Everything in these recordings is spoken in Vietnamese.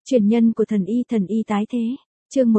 Truyền nhân của thần y tái thế. Chương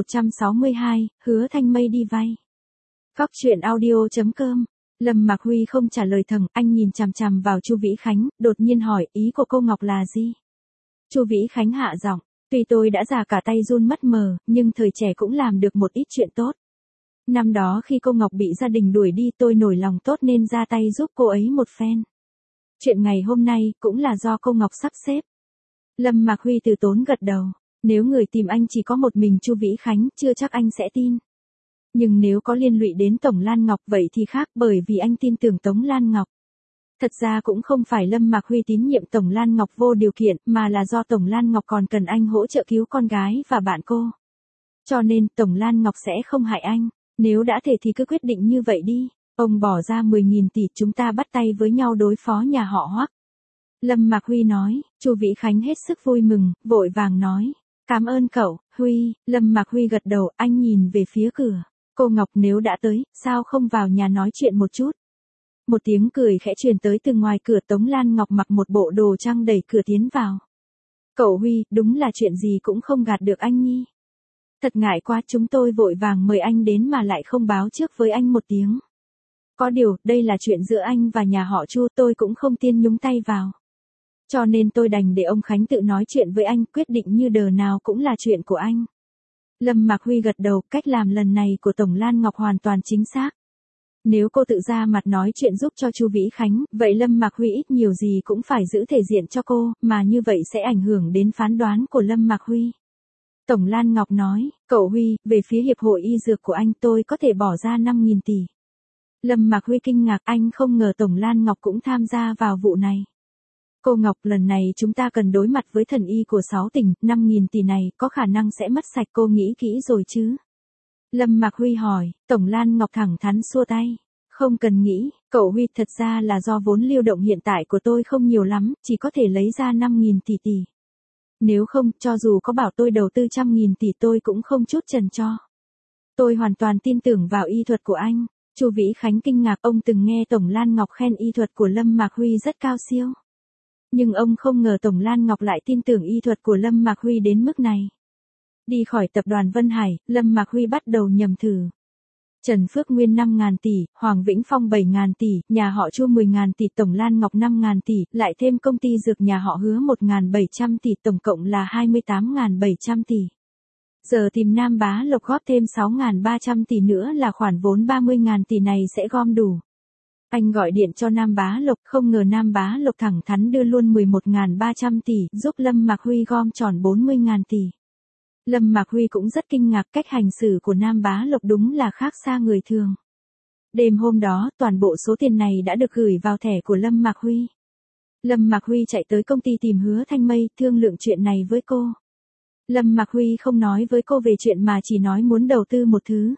162, Hứa Thanh Mây đi vay. Góc truyện audio.com. Lâm Mạc Huy không trả lời thẳng, anh nhìn chằm chằm vào Chu Vĩ Khánh, đột nhiên hỏi, ý của cô Ngọc là gì? Chu Vĩ Khánh hạ giọng, tuy tôi đã già cả tay run mất mờ, nhưng thời trẻ cũng làm được một ít chuyện tốt. Năm đó khi cô Ngọc bị gia đình đuổi đi, tôi nổi lòng tốt nên ra tay giúp cô ấy một phen. Chuyện ngày hôm nay cũng là do cô Ngọc sắp xếp. Lâm Mạc Huy từ tốn gật đầu. Nếu người tìm anh chỉ có một mình Chu Vĩ Khánh, chưa chắc anh sẽ tin. Nhưng nếu có liên lụy đến Tổng Lan Ngọc vậy thì khác, bởi vì anh tin tưởng Tống Lan Ngọc. Thật ra cũng không phải Lâm Mạc Huy tín nhiệm Tổng Lan Ngọc vô điều kiện, mà là do Tổng Lan Ngọc còn cần anh hỗ trợ cứu con gái và bạn cô. Cho nên Tổng Lan Ngọc sẽ không hại anh. Nếu đã thể thì cứ quyết định như vậy đi. Ông bỏ ra 10.000 tỷ, chúng ta bắt tay với nhau đối phó nhà họ Hoắc. Lâm Mạc Huy nói. Chu Vĩ Khánh hết sức vui mừng, vội vàng nói. Cảm ơn cậu, Huy. Lâm Mạc Huy gật đầu, anh nhìn về phía cửa. Cô Ngọc nếu đã tới, sao không vào nhà nói chuyện một chút? Một tiếng cười khẽ truyền tới từ ngoài cửa. Tống Lan Ngọc mặc một bộ đồ trang đẩy cửa tiến vào. Cậu Huy, đúng là chuyện gì cũng không gạt được anh nhi. Thật ngại quá, chúng tôi vội vàng mời anh đến mà lại không báo trước với anh một tiếng. Có điều, đây là chuyện giữa anh và nhà họ Chu, tôi cũng không tiên nhúng tay vào. Cho nên tôi đành để ông Khánh tự nói chuyện với anh, quyết định như đờ nào cũng là chuyện của anh. Lâm Mạc Huy gật đầu, cách làm lần này của Tổng Lan Ngọc hoàn toàn chính xác. Nếu cô tự ra mặt nói chuyện giúp cho Chu Vĩ Khánh, vậy Lâm Mạc Huy ít nhiều gì cũng phải giữ thể diện cho cô, mà như vậy sẽ ảnh hưởng đến phán đoán của Lâm Mạc Huy. Tổng Lan Ngọc nói, cậu Huy, về phía Hiệp hội Y Dược của anh tôi có thể bỏ ra 5.000 tỷ. Lâm Mạc Huy kinh ngạc, anh không ngờ Tổng Lan Ngọc cũng tham gia vào vụ này. Cô Ngọc, lần này chúng ta cần đối mặt với thần y của 6 tỉnh, 5.000 tỷ này có khả năng sẽ mất sạch, cô nghĩ kỹ rồi chứ? Lâm Mạc Huy hỏi. Tổng Lan Ngọc thẳng thắn xua tay. Không cần nghĩ, cậu Huy, thật ra là do vốn lưu động hiện tại của tôi không nhiều lắm, chỉ có thể lấy ra 5.000 tỷ. Nếu không, cho dù có bảo tôi đầu tư 100.000 tỷ tôi cũng không chút chần cho. Tôi hoàn toàn tin tưởng vào y thuật của anh. Chu Vĩ Khánh kinh ngạc, ông từng nghe Tổng Lan Ngọc khen y thuật của Lâm Mạc Huy rất cao siêu. Nhưng ông không ngờ Tổng Lan Ngọc lại tin tưởng y thuật của Lâm Mạc Huy đến mức này. Đi khỏi tập đoàn Vân Hải, Lâm Mạc Huy bắt đầu nhầm thử. Trần Phước Nguyên 5.000 tỷ, Hoàng Vĩnh Phong 7.000 tỷ, nhà họ Chu 10.000 tỷ, Tổng Lan Ngọc 5.000 tỷ, lại thêm công ty dược nhà họ Hứa 1.700 tỷ, tổng cộng là 28.700 tỷ. Giờ tìm Nam Bá Lộc góp thêm 6.300 tỷ nữa là khoản vốn 30.000 tỷ này sẽ gom đủ. Anh gọi điện cho Nam Bá Lộc, không ngờ Nam Bá Lộc thẳng thắn đưa luôn 11.300 tỷ, giúp Lâm Mạc Huy gom tròn 40.000 tỷ. Lâm Mạc Huy cũng rất kinh ngạc, cách hành xử của Nam Bá Lộc đúng là khác xa người thường. Đêm hôm đó, toàn bộ số tiền này đã được gửi vào thẻ của Lâm Mạc Huy. Lâm Mạc Huy chạy tới công ty tìm Hứa Thanh Mây, thương lượng chuyện này với cô. Lâm Mạc Huy không nói với cô về chuyện mà chỉ nói muốn đầu tư một thứ.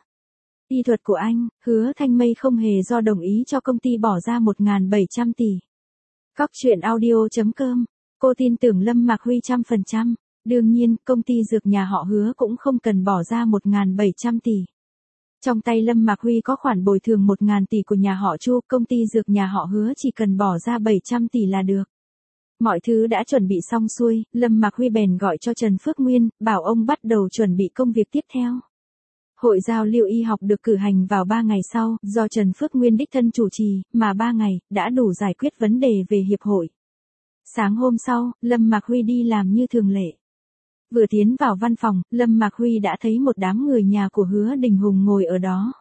Y thuật của anh. Hứa Thanh Mây không hề do đồng ý cho công ty bỏ ra 1.700 tỷ. Góc truyện audio.com. Cô tin tưởng Lâm Mạc Huy 100%. Đương nhiên, công ty dược nhà họ Hứa cũng không cần bỏ ra 1.700 tỷ. Trong tay Lâm Mạc Huy có khoản bồi thường 1.000 tỷ của nhà họ Chu, công ty dược nhà họ Hứa chỉ cần bỏ ra 700 tỷ là được. Mọi thứ đã chuẩn bị xong xuôi, Lâm Mạc Huy bèn gọi cho Trần Phước Nguyên, bảo ông bắt đầu chuẩn bị công việc tiếp theo. Hội giao lưu y học được cử hành vào 3 ngày sau, do Trần Phước Nguyên đích thân chủ trì, mà 3 ngày, đã đủ giải quyết vấn đề về hiệp hội. Sáng hôm sau, Lâm Mạc Huy đi làm như thường lệ. Vừa tiến vào văn phòng, Lâm Mạc Huy đã thấy một đám người nhà của Hứa Đình Hùng ngồi ở đó.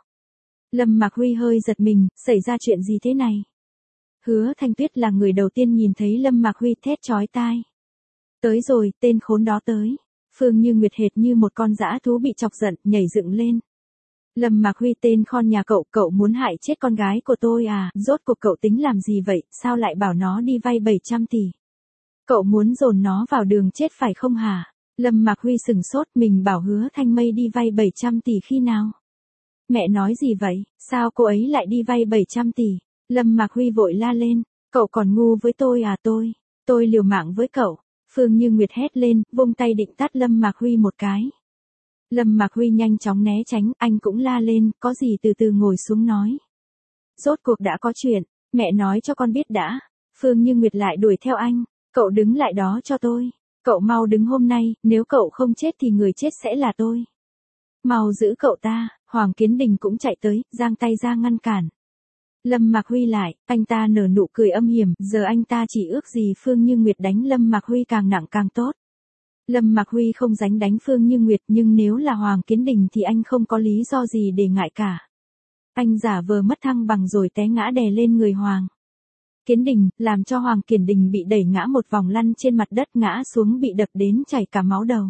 Lâm Mạc Huy hơi giật mình, xảy ra chuyện gì thế này? Hứa Thanh Tuyết là người đầu tiên nhìn thấy Lâm Mạc Huy, thét chói tai. Tới rồi, tên khốn đó tới. Phương Như Nguyệt hệt như một con dã thú bị chọc giận, nhảy dựng lên. Lâm Mạc Huy, tên khon nhà cậu muốn hại chết con gái của tôi à? Rốt cuộc cậu tính làm gì vậy, sao lại bảo nó đi vay 700 tỷ? Cậu muốn dồn nó vào đường chết phải không hả? Lâm Mạc Huy sừng sốt, mình bảo Hứa Thanh Mây đi vay 700 tỷ khi nào? Mẹ nói gì vậy, sao cô ấy lại đi vay 700 tỷ? Lâm Mạc Huy vội la lên, cậu còn ngu với tôi à? Tôi liều mạng với cậu. Phương Như Nguyệt hét lên, vung tay định tát Lâm Mạc Huy một cái. Lâm Mạc Huy nhanh chóng né tránh, anh cũng la lên, có gì từ từ ngồi xuống nói. Rốt cuộc đã có chuyện, mẹ nói cho con biết đã. Phương Như Nguyệt lại đuổi theo anh, cậu đứng lại đó cho tôi. Cậu mau đứng hôm nay, nếu cậu không chết thì người chết sẽ là tôi. Mau giữ cậu ta, Hoàng Kiến Đình cũng chạy tới, giang tay ra ngăn cản. Lâm Mạc Huy lại, anh ta nở nụ cười âm hiểm, giờ anh ta chỉ ước gì Phương Như Nguyệt đánh Lâm Mạc Huy càng nặng càng tốt. Lâm Mạc Huy không dám đánh Phương Như Nguyệt, nhưng nếu là Hoàng Kiến Đình thì anh không có lý do gì để ngại cả. Anh giả vờ mất thăng bằng rồi té ngã đè lên người Hoàng Kiến Đình, làm cho Hoàng Kiến Đình bị đẩy ngã một vòng lăn trên mặt đất, ngã xuống bị đập đến chảy cả máu đầu.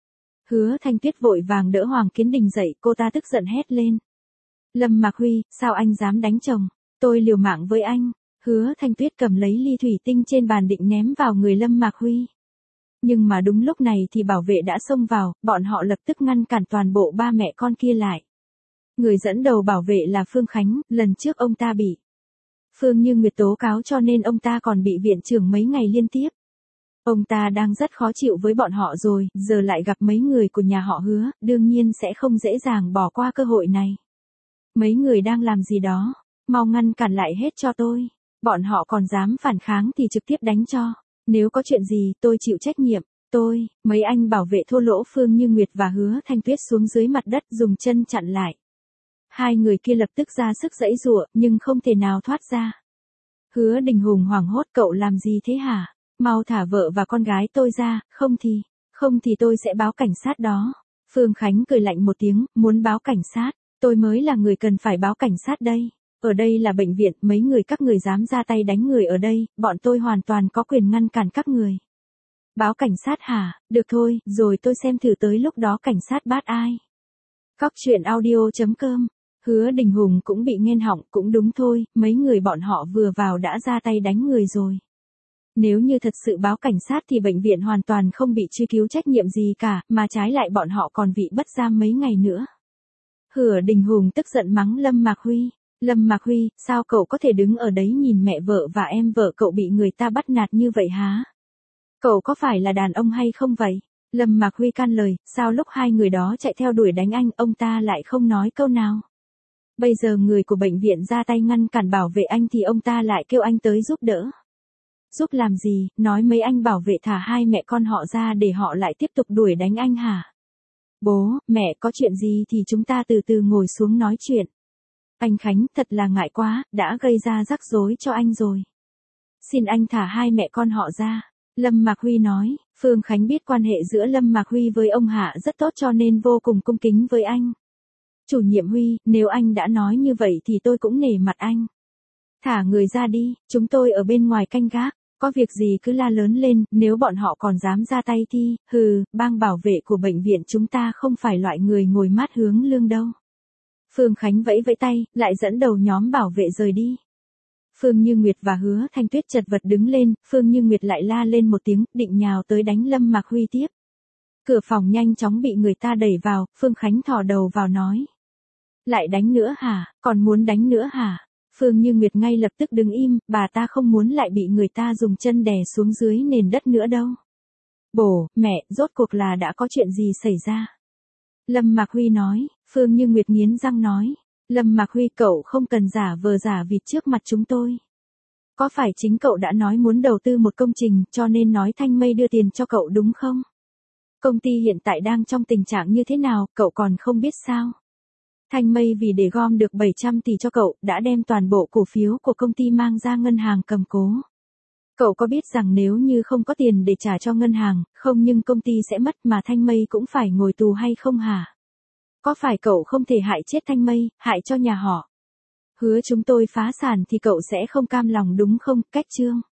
Hứa Thanh Tuyết vội vàng đỡ Hoàng Kiến Đình dậy, cô ta tức giận hét lên. Lâm Mạc Huy, sao anh dám đánh chồng? Tôi liều mạng với anh. Hứa Thanh Tuyết cầm lấy ly thủy tinh trên bàn định ném vào người Lâm Mạc Huy. Nhưng mà đúng lúc này thì bảo vệ đã xông vào, bọn họ lập tức ngăn cản toàn bộ ba mẹ con kia lại. Người dẫn đầu bảo vệ là Phương Khánh, lần trước ông ta bị Phương Như Nguyệt tố cáo cho nên ông ta còn bị viện trưởng mấy ngày liên tiếp. Ông ta đang rất khó chịu với bọn họ rồi, giờ lại gặp mấy người của nhà họ Hứa, đương nhiên sẽ không dễ dàng bỏ qua cơ hội này. Mấy người đang làm gì đó? Mau ngăn cản lại hết cho tôi. Bọn họ còn dám phản kháng thì trực tiếp đánh cho. Nếu có chuyện gì tôi chịu trách nhiệm. Mấy anh bảo vệ thô lỗ Phương Như Nguyệt và Hứa Thanh Tuyết xuống dưới mặt đất dùng chân chặn lại. Hai người kia lập tức ra sức giãy giụa, nhưng không thể nào thoát ra. Hứa Đình Hùng hoảng hốt, cậu làm gì thế hả? Mau thả vợ và con gái tôi ra, không thì tôi sẽ báo cảnh sát đó. Phương Khánh cười lạnh một tiếng, muốn báo cảnh sát, tôi mới là người cần phải báo cảnh sát đây. Ở đây là bệnh viện, mấy người các người dám ra tay đánh người ở đây, bọn tôi hoàn toàn có quyền ngăn cản các người. Báo cảnh sát hả? Được thôi, rồi tôi xem thử tới lúc đó cảnh sát bắt ai. Cóc truyện audio.com. Hứa Đình Hùng cũng bị nghẹn họng, cũng đúng thôi, mấy người bọn họ vừa vào đã ra tay đánh người rồi. Nếu như thật sự báo cảnh sát thì bệnh viện hoàn toàn không bị truy cứu trách nhiệm gì cả, mà trái lại bọn họ còn bị bắt giam mấy ngày nữa. Hứa Đình Hùng tức giận mắng Lâm Mạc Huy. Lâm Mạc Huy, sao cậu có thể đứng ở đấy nhìn mẹ vợ và em vợ cậu bị người ta bắt nạt như vậy hả? Cậu có phải là đàn ông hay không vậy? Lâm Mạc Huy can lời, sao lúc hai người đó chạy theo đuổi đánh anh, ông ta lại không nói câu nào? Bây giờ người của bệnh viện ra tay ngăn cản bảo vệ anh thì ông ta lại kêu anh tới giúp đỡ. Giúp làm gì, nói mấy anh bảo vệ thả hai mẹ con họ ra để họ lại tiếp tục đuổi đánh anh hả? Bố, mẹ, có chuyện gì thì chúng ta từ từ ngồi xuống nói chuyện. Anh Khánh, thật là ngại quá, đã gây ra rắc rối cho anh rồi. Xin anh thả hai mẹ con họ ra. Lâm Mạc Huy nói, Phương Khánh biết quan hệ giữa Lâm Mạc Huy với ông Hạ rất tốt cho nên vô cùng cung kính với anh. Chủ nhiệm Huy, nếu anh đã nói như vậy thì tôi cũng nể mặt anh. Thả người ra đi, chúng tôi ở bên ngoài canh gác, có việc gì cứ la lớn lên, nếu bọn họ còn dám ra tay thì, bang bảo vệ của bệnh viện chúng ta không phải loại người ngồi mát hướng lương đâu. Phương Khánh vẫy vẫy tay, lại dẫn đầu nhóm bảo vệ rời đi. Phương Như Nguyệt và Hứa Thanh Tuyết chật vật đứng lên, Phương Như Nguyệt lại la lên một tiếng, định nhào tới đánh Lâm Mạc Huy tiếp. Cửa phòng nhanh chóng bị người ta đẩy vào, Phương Khánh thò đầu vào nói. Lại đánh nữa hả, còn muốn đánh nữa hả? Phương Như Nguyệt ngay lập tức đứng im, bà ta không muốn lại bị người ta dùng chân đè xuống dưới nền đất nữa đâu. Bố, mẹ, rốt cuộc là đã có chuyện gì xảy ra? Lâm Mạc Huy nói, Phương Như Nguyệt nghiến răng nói. Lâm Mạc Huy, cậu không cần giả vờ giả vịt trước mặt chúng tôi. Có phải chính cậu đã nói muốn đầu tư một công trình cho nên nói Thanh Mây đưa tiền cho cậu đúng không? Công ty hiện tại đang trong tình trạng như thế nào, cậu còn không biết sao? Thanh Mây vì để gom được 700 tỷ cho cậu, đã đem toàn bộ cổ phiếu của công ty mang ra ngân hàng cầm cố. Cậu có biết rằng nếu như không có tiền để trả cho ngân hàng, không nhưng công ty sẽ mất mà Thanh Mây cũng phải ngồi tù hay không hả? Có phải cậu không thể hại chết Thanh Mây, hại cho nhà họ Hứa chúng tôi phá sản thì cậu sẽ không cam lòng đúng không? Cách chương